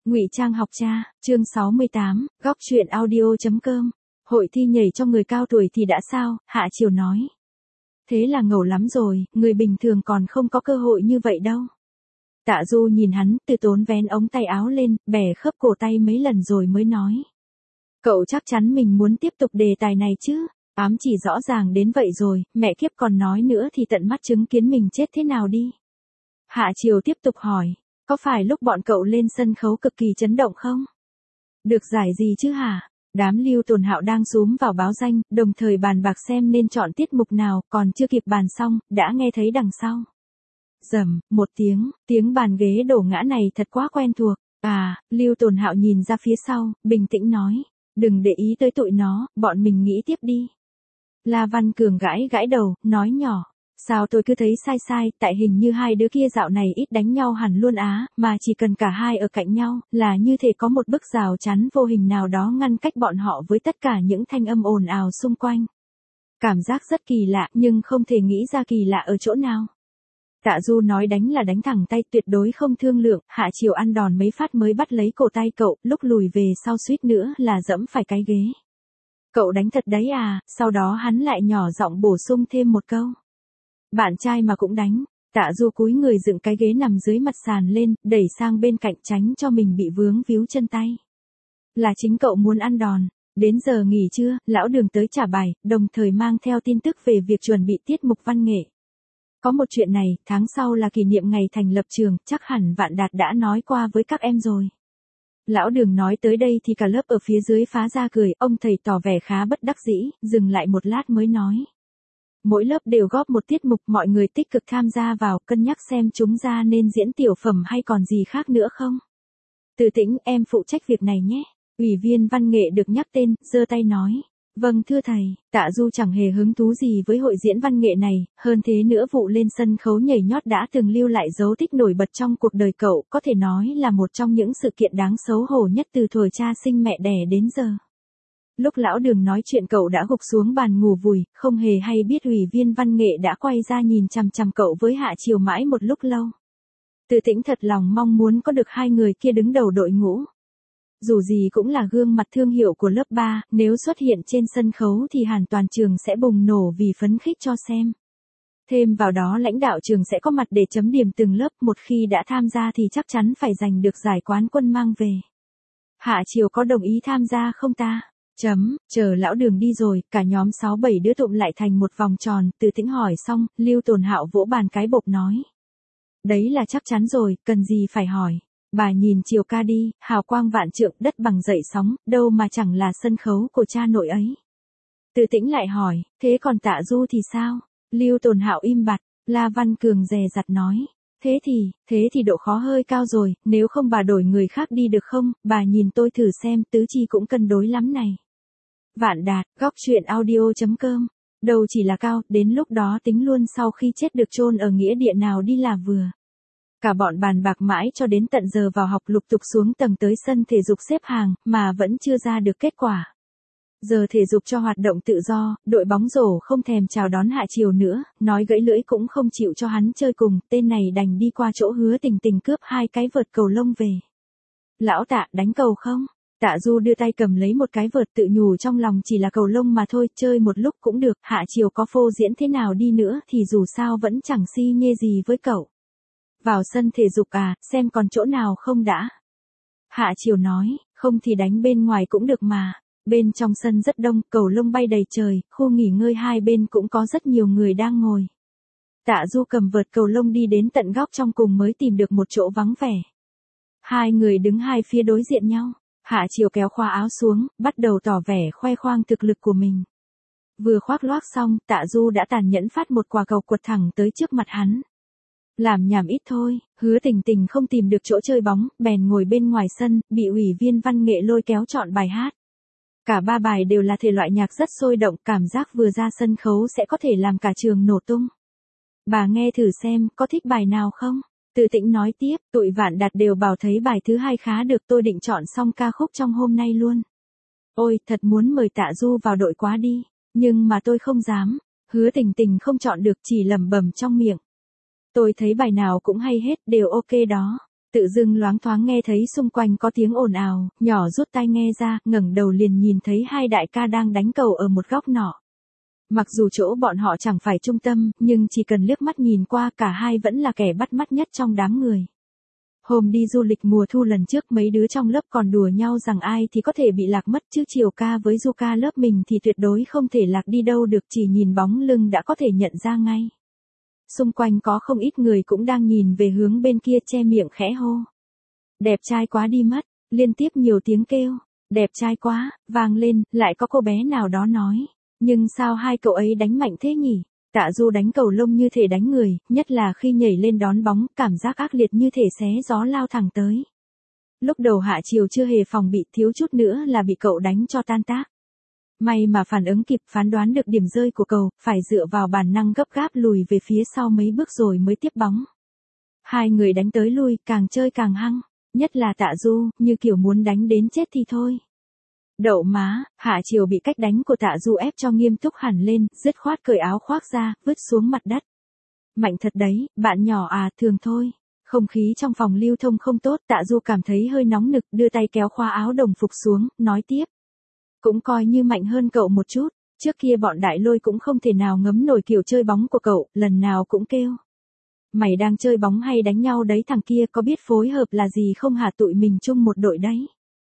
Ngụy Trang học cha, chương 68, góc truyện audio.com. Hội thi nhảy cho người cao tuổi thì đã sao, Hạ Triều nói. Thế là ngầu lắm rồi, người bình thường còn không có cơ hội như vậy đâu. Tạ Du nhìn hắn, từ tốn vén ống tay áo lên, bẻ khớp cổ tay mấy lần rồi mới nói. Cậu chắc chắn mình muốn tiếp tục đề tài này chứ, ám chỉ rõ ràng đến vậy rồi, mẹ kiếp còn nói nữa thì tận mắt chứng kiến mình chết thế nào đi. Hạ Triều tiếp tục hỏi. Có phải lúc bọn cậu lên sân khấu cực kỳ chấn động không? Được giải gì chứ hả? Đám Lưu Tồn Hạo đang xúm vào báo danh, đồng thời bàn bạc xem nên chọn tiết mục nào, còn chưa kịp bàn xong, đã nghe thấy đằng sau. Rầm, một tiếng bàn ghế đổ ngã này thật quá quen thuộc. Lưu Tồn Hạo nhìn ra phía sau, bình tĩnh nói. Đừng để ý tới tụi nó, bọn mình nghĩ tiếp đi. La Văn Cường gãi đầu, nói nhỏ. Sao tôi cứ thấy sai, tại hình như hai đứa kia dạo này ít đánh nhau hẳn luôn á, mà chỉ cần cả hai ở cạnh nhau, là như thể có một bức rào chắn vô hình nào đó ngăn cách bọn họ với tất cả những thanh âm ồn ào xung quanh. Cảm giác rất kỳ lạ, nhưng không thể nghĩ ra kỳ lạ ở chỗ nào. Tạ Du nói đánh là đánh thẳng tay, tuyệt đối không thương lượng. Hạ Triều ăn đòn mấy phát mới bắt lấy cổ tay cậu, lúc lùi về sau suýt nữa là dẫm phải cái ghế. Cậu đánh thật đấy à, sau đó hắn lại nhỏ giọng bổ sung thêm một câu. Bạn trai mà cũng đánh. Tạ Du cúi người dựng cái ghế nằm dưới mặt sàn lên, đẩy sang bên cạnh tránh cho mình bị vướng víu chân tay. Là chính cậu muốn ăn đòn. Đến giờ nghỉ trưa, lão Đường tới trả bài, đồng thời mang theo tin tức về việc chuẩn bị tiết mục văn nghệ. Có một chuyện này, tháng sau là kỷ niệm ngày thành lập trường, chắc hẳn Vạn Đạt đã nói qua với các em rồi. Lão Đường nói tới đây thì cả lớp ở phía dưới phá ra cười, ông thầy tỏ vẻ khá bất đắc dĩ, dừng lại một lát mới nói. Mỗi lớp đều góp một tiết mục, mọi người tích cực tham gia vào, cân nhắc xem chúng ra nên diễn tiểu phẩm hay còn gì khác nữa không. Từ Tĩnh, em phụ trách việc này nhé. Ủy viên văn nghệ được nhắc tên, giơ tay nói. Vâng thưa thầy. Tạ Du chẳng hề hứng thú gì với hội diễn văn nghệ này, hơn thế nữa vụ lên sân khấu nhảy nhót đã từng lưu lại dấu tích nổi bật trong cuộc đời cậu, có thể nói là một trong những sự kiện đáng xấu hổ nhất từ thuở cha sinh mẹ đẻ đến giờ. Lúc lão Đường nói chuyện cậu đã gục xuống bàn ngủ vùi, không hề hay biết ủy viên văn nghệ đã quay ra nhìn chằm chằm cậu với Hạ Triều mãi một lúc lâu. Từ Tĩnh thật lòng mong muốn có được hai người kia đứng đầu đội ngũ. Dù gì cũng là gương mặt thương hiệu của lớp 3, nếu xuất hiện trên sân khấu thì hẳn toàn trường sẽ bùng nổ vì phấn khích cho xem. Thêm vào đó lãnh đạo trường sẽ có mặt để chấm điểm từng lớp, một khi đã tham gia thì chắc chắn phải giành được giải quán quân mang về. Hạ Triều có đồng ý tham gia không ta? Chờ lão Đường đi rồi, cả nhóm 6-7 đứa tụm lại thành một vòng tròn, Từ Tĩnh hỏi xong, Lưu Tồn Hạo vỗ bàn cái bộp nói. Đấy là chắc chắn rồi, cần gì phải hỏi. Bà nhìn Triều ca đi, hào quang vạn trượng, đất bằng dậy sóng, đâu mà chẳng là sân khấu của cha nội ấy. Từ Tĩnh lại hỏi, thế còn Tạ Du thì sao? Lưu Tồn Hạo im bặt, La Văn Cường dè dặt nói. Thế thì độ khó hơi cao rồi, nếu không bà đổi người khác đi được không, bà nhìn tôi thử xem, tứ chi cũng cân đối lắm này. Vạn Đạt, góc truyện audio.com. Đâu chỉ là cao, đến lúc đó tính luôn sau khi chết được chôn ở nghĩa địa nào đi là vừa. Cả bọn bàn bạc mãi cho đến tận giờ vào học lục tục xuống tầng tới sân thể dục xếp hàng, mà vẫn chưa ra được kết quả. Giờ thể dục cho hoạt động tự do, đội bóng rổ không thèm chào đón Hạ Triều nữa, nói gãy lưỡi cũng không chịu cho hắn chơi cùng, tên này đành đi qua chỗ Hứa Tình cướp hai cái vợt cầu lông về. Lão Tạ, đánh cầu không? Tạ Du đưa tay cầm lấy một cái vợt, tự nhủ trong lòng chỉ là cầu lông mà thôi, chơi một lúc cũng được, Hạ Triều có phô diễn thế nào đi nữa thì dù sao vẫn chẳng si nhê gì với cậu. Vào sân thể dục à, xem còn chỗ nào không đã. Hạ Triều nói, không thì đánh bên ngoài cũng được mà. Bên trong sân rất đông, cầu lông bay đầy trời, khu nghỉ ngơi hai bên cũng có rất nhiều người đang ngồi. Tạ Du cầm vợt cầu lông đi đến tận góc trong cùng mới tìm được một chỗ vắng vẻ. Hai người đứng hai phía đối diện nhau. Hạ Triều kéo khoa áo xuống, bắt đầu tỏ vẻ khoe khoang thực lực của mình. Vừa khoác loác xong, Tạ Du đã tàn nhẫn phát một quả cầu quật thẳng tới trước mặt hắn. Làm nhảm ít thôi, Hứa Tình không tìm được chỗ chơi bóng, bèn ngồi bên ngoài sân, bị ủy viên văn nghệ lôi kéo chọn bài hát. Cả ba bài đều là thể loại nhạc rất sôi động, cảm giác vừa ra sân khấu sẽ có thể làm cả trường nổ tung. Bà nghe thử xem, có thích bài nào không? Từ Tĩnh nói tiếp, tụi Vạn Đạt đều bảo thấy bài thứ hai khá được, tôi định chọn xong ca khúc trong hôm nay luôn. Ôi, thật muốn mời Tạ Du vào đội quá đi, nhưng mà tôi không dám. Hứa Tình không chọn được, chỉ lẩm bẩm trong miệng. Tôi thấy bài nào cũng hay hết, đều ok đó. Tự dưng loáng thoáng nghe thấy xung quanh có tiếng ồn ào, nhỏ rút tai nghe ra, ngẩng đầu liền nhìn thấy hai đại ca đang đánh cầu ở một góc nọ. Mặc dù chỗ bọn họ chẳng phải trung tâm, nhưng chỉ cần liếc mắt nhìn qua cả hai vẫn là kẻ bắt mắt nhất trong đám người. Hôm đi du lịch mùa thu lần trước mấy đứa trong lớp còn đùa nhau rằng ai thì có thể bị lạc mất chứ Triều ca với Du ca lớp mình thì tuyệt đối không thể lạc đi đâu được, chỉ nhìn bóng lưng đã có thể nhận ra ngay. Xung quanh có không ít người cũng đang nhìn về hướng bên kia che miệng khẽ hô. Đẹp trai quá đi mất, liên tiếp nhiều tiếng kêu, đẹp trai quá, vang lên, lại có cô bé nào đó nói. Nhưng sao hai cậu ấy đánh mạnh thế nhỉ? Tạ Du đánh cầu lông như thể đánh người, nhất là khi nhảy lên đón bóng, cảm giác ác liệt như thể xé gió lao thẳng tới. Lúc đầu Hạ Triều chưa hề phòng bị, thiếu chút nữa là bị cậu đánh cho tan tác. May mà phản ứng kịp, phán đoán được điểm rơi của cậu, phải dựa vào bản năng gấp gáp lùi về phía sau mấy bước rồi mới tiếp bóng. Hai người đánh tới lui, càng chơi càng hăng, nhất là Tạ Du, như kiểu muốn đánh đến chết thì thôi. Đậu má, Hạ Triều bị cách đánh của Tạ Du ép cho nghiêm túc hẳn lên, dứt khoát cởi áo khoác ra, vứt xuống mặt đất. Mạnh thật đấy, bạn nhỏ à, thường thôi. Không khí trong phòng lưu thông không tốt, Tạ Du cảm thấy hơi nóng nực, đưa tay kéo khoa áo đồng phục xuống, nói tiếp. Cũng coi như mạnh hơn cậu một chút, trước kia bọn Đại Lôi cũng không thể nào ngấm nổi kiểu chơi bóng của cậu, lần nào cũng kêu. Mày đang chơi bóng hay đánh nhau đấy, thằng kia có biết phối hợp là gì không hả, tụi mình chung một đội đấy.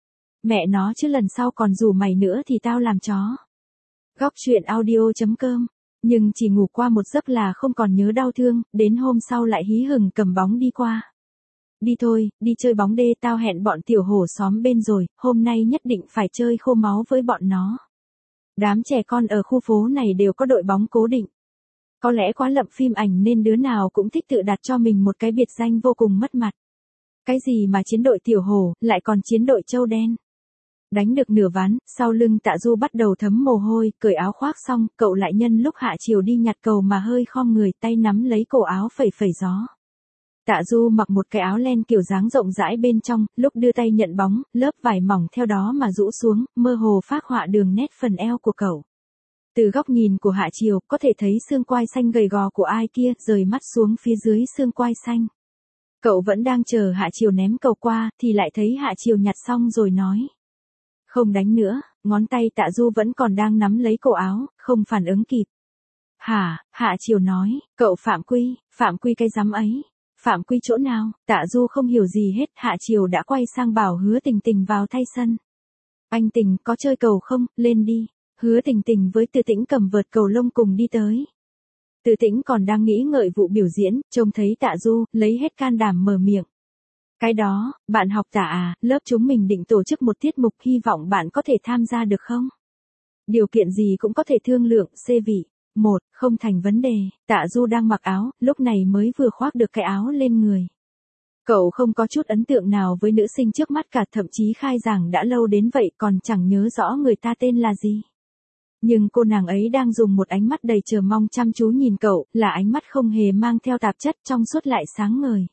Mẹ nó chứ lần sau còn rủ mày nữa thì tao làm chó. Góc truyện audio.com. Nhưng chỉ ngủ qua một giấc là không còn nhớ đau thương, đến hôm sau lại hí hửng cầm bóng đi qua. Đi thôi, đi chơi bóng đê, tao hẹn bọn tiểu hổ xóm bên rồi, hôm nay nhất định phải chơi khô máu với bọn nó. Đám trẻ con ở khu phố này đều có đội bóng cố định. Có lẽ quá lậm phim ảnh nên đứa nào cũng thích tự đặt cho mình một cái biệt danh vô cùng mất mặt. Cái gì mà chiến đội tiểu hổ, lại còn chiến đội trâu đen. Đánh được nửa ván, sau lưng Tạ Du bắt đầu thấm mồ hôi, cởi áo khoác xong, cậu lại nhân lúc Hạ Triều đi nhặt cầu mà hơi khom người, tay nắm lấy cổ áo phẩy phẩy gió. Tạ Du mặc một cái áo len kiểu dáng rộng rãi bên trong, lúc đưa tay nhận bóng, lớp vải mỏng theo đó mà rũ xuống, mơ hồ phác họa đường nét phần eo của cậu. Từ góc nhìn của Hạ Triều, có thể thấy xương quai xanh gầy gò của ai kia, rời mắt xuống phía dưới xương quai xanh. Cậu vẫn đang chờ Hạ Triều ném cầu qua, thì lại thấy Hạ Triều nhặt xong rồi nói. Không đánh nữa, ngón tay Tạ Du vẫn còn đang nắm lấy cổ áo, không phản ứng kịp. Hả, Hạ Triều nói, cậu phạm quy cái rắm ấy. Phạm quy chỗ nào, Tạ Du không hiểu gì hết, Hạ Triều đã quay sang bảo Hứa Tình Tình vào thay sân. Anh Tình, có chơi cầu không, lên đi. Hứa Tình Tình với Từ Tĩnh cầm vợt cầu lông cùng đi tới. Từ Tĩnh còn đang nghĩ ngợi vụ biểu diễn, trông thấy Tạ Du, lấy hết can đảm mở miệng. Cái đó, bạn học Tạ à, lớp chúng mình định tổ chức một tiết mục, hy vọng bạn có thể tham gia được không? Điều kiện gì cũng có thể thương lượng, xê vị. Không thành vấn đề, Tạ Du đang mặc áo, lúc này mới vừa khoác được cái áo lên người. Cậu không có chút ấn tượng nào với nữ sinh trước mắt cả, thậm chí khai giảng đã lâu đến vậy còn chẳng nhớ rõ người ta tên là gì. Nhưng cô nàng ấy đang dùng một ánh mắt đầy chờ mong chăm chú nhìn cậu, là ánh mắt không hề mang theo tạp chất, trong suốt lại sáng ngời.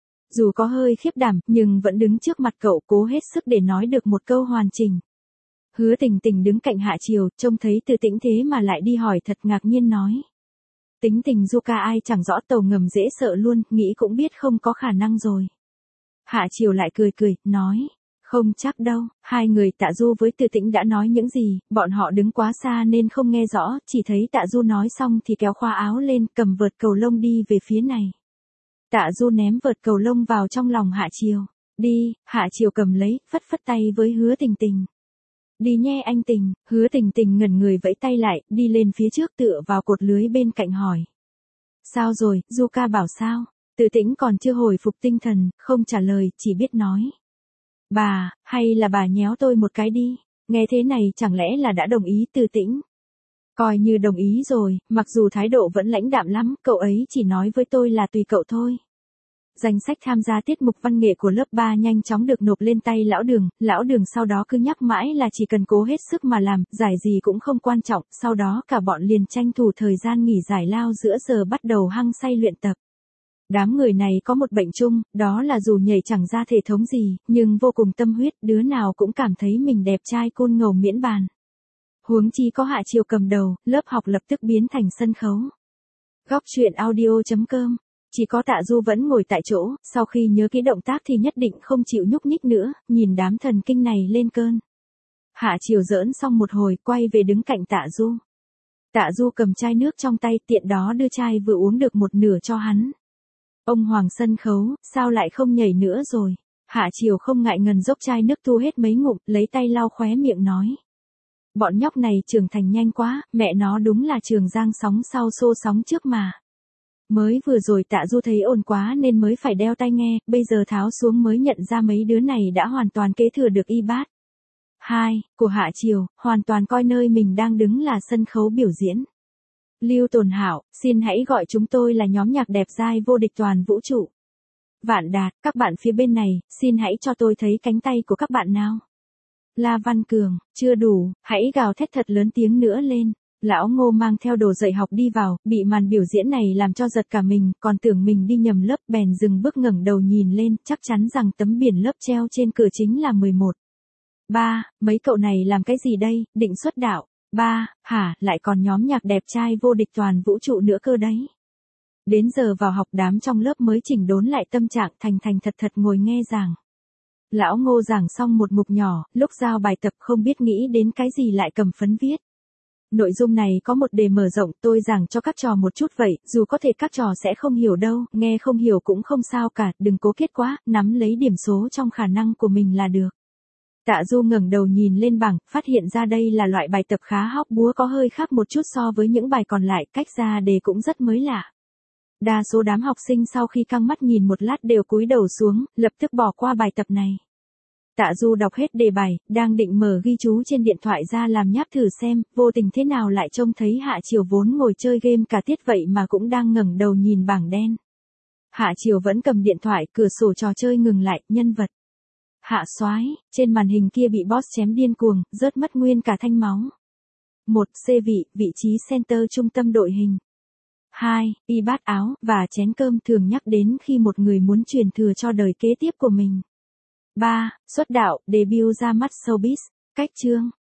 Dù có hơi khiếp đảm, nhưng vẫn đứng trước mặt cậu cố hết sức để nói được một câu hoàn chỉnh. Hứa Tình Tình đứng cạnh Hạ Triều, trông thấy Từ Tĩnh thế mà lại đi hỏi thật ngạc nhiên nói. Tính tình Du ca ai chẳng rõ, tàu ngầm dễ sợ luôn, nghĩ cũng biết không có khả năng rồi. Hạ Triều lại cười cười, nói. Không chắc đâu, hai người Tạ Du với Từ Tĩnh đã nói những gì, bọn họ đứng quá xa nên không nghe rõ, chỉ thấy Tạ Du nói xong thì kéo khoa áo lên, cầm vợt cầu lông đi về phía này. Tạ Du ném vợt cầu lông vào trong lòng Hạ Triều. Đi, Hạ Triều cầm lấy, phất phất tay với Hứa Tình Tình. Đi nhé anh Tình, Hứa Tình Tình ngẩn người vẫy tay lại, đi lên phía trước tựa vào cột lưới bên cạnh hỏi. Sao rồi, Du ca bảo sao? Từ Tĩnh còn chưa hồi phục tinh thần, không trả lời, chỉ biết nói. Bà, hay là bà nhéo tôi một cái đi, nghe thế này chẳng lẽ là đã đồng ý Từ Tĩnh? Coi như đồng ý rồi, mặc dù thái độ vẫn lãnh đạm lắm, cậu ấy chỉ nói với tôi là tùy cậu thôi. Danh sách tham gia tiết mục văn nghệ của lớp 3 nhanh chóng được nộp lên tay lão đường sau đó cứ nhắc mãi là chỉ cần cố hết sức mà làm, giải gì cũng không quan trọng, sau đó cả bọn liền tranh thủ thời gian nghỉ giải lao giữa giờ bắt đầu hăng say luyện tập. Đám người này có một bệnh chung, đó là dù nhảy chẳng ra thể thống gì, nhưng vô cùng tâm huyết, đứa nào cũng cảm thấy mình đẹp trai côn ngầu miễn bàn. Huống chi có Hạ Triều cầm đầu, lớp học lập tức biến thành sân khấu. Góc truyện audio.com Chỉ có Tạ Du vẫn ngồi tại chỗ, sau khi nhớ kỹ động tác thì nhất định không chịu nhúc nhích nữa, nhìn đám thần kinh này lên cơn. Hạ Chiều giỡn xong một hồi, quay về đứng cạnh Tạ Du. Tạ Du cầm chai nước trong tay, tiện đó đưa chai vừa uống được một nửa cho hắn. Ông Hoàng sân khấu, sao lại không nhảy nữa rồi? Hạ Chiều không ngại ngần dốc chai nước tu hết mấy ngụm, lấy tay lau khóe miệng nói. Bọn nhóc này trưởng thành nhanh quá, mẹ nó đúng là Trường Giang sóng sau xô sóng trước mà. Mới vừa rồi Tạ Du thấy ồn quá nên mới phải đeo tai nghe, bây giờ tháo xuống mới nhận ra mấy đứa này đã hoàn toàn kế thừa được y bát. 2. Của Hạ Chiều, hoàn toàn coi nơi mình đang đứng là sân khấu biểu diễn. Lưu Tồn Hảo, xin hãy gọi chúng tôi là nhóm nhạc đẹp dai vô địch toàn vũ trụ. Vạn Đạt, các bạn phía bên này, xin hãy cho tôi thấy cánh tay của các bạn nào. La Văn Cường, chưa đủ, hãy gào thét thật lớn tiếng nữa lên. Lão Ngô mang theo đồ dạy học đi vào, bị màn biểu diễn này làm cho giật cả mình, còn tưởng mình đi nhầm lớp bèn dừng bước ngẩng đầu nhìn lên, chắc chắn rằng tấm biển lớp treo trên cửa chính là 11. 3. Mấy cậu này làm cái gì đây, định xuất đạo. 3. Hả, lại còn nhóm nhạc đẹp trai vô địch toàn vũ trụ nữa cơ đấy. Đến giờ vào học đám trong lớp mới chỉnh đốn lại tâm trạng thành thật ngồi nghe giảng. Lão Ngô giảng xong một mục nhỏ, lúc giao bài tập không biết nghĩ đến cái gì lại cầm phấn viết. Nội dung này có một đề mở rộng, tôi giảng cho các trò một chút vậy, dù có thể các trò sẽ không hiểu đâu, nghe không hiểu cũng không sao cả, đừng cố kết quá, nắm lấy điểm số trong khả năng của mình là được. Tạ Du ngẩng đầu nhìn lên bảng, phát hiện ra đây là loại bài tập khá hóc búa có hơi khác một chút so với những bài còn lại, cách ra đề cũng rất mới lạ. Đa số đám học sinh sau khi căng mắt nhìn một lát đều cúi đầu xuống, lập tức bỏ qua bài tập này. Tạ Du đọc hết đề bài, đang định mở ghi chú trên điện thoại ra làm nháp thử xem, vô tình thế nào lại trông thấy Hạ Chiều vốn ngồi chơi game cả tiết vậy mà cũng đang ngẩng đầu nhìn bảng đen. Hạ Chiều vẫn cầm điện thoại, cửa sổ trò chơi ngừng lại, nhân vật. Hạ Soái, trên màn hình kia bị boss chém điên cuồng, rớt mất nguyên cả thanh máu. 1. C vị trí center trung tâm đội hình. 2. Y bát áo, và chén cơm thường nhắc đến khi một người muốn truyền thừa cho đời kế tiếp của mình. 3. Xuất đạo, debut ra mắt showbiz. Cách chương.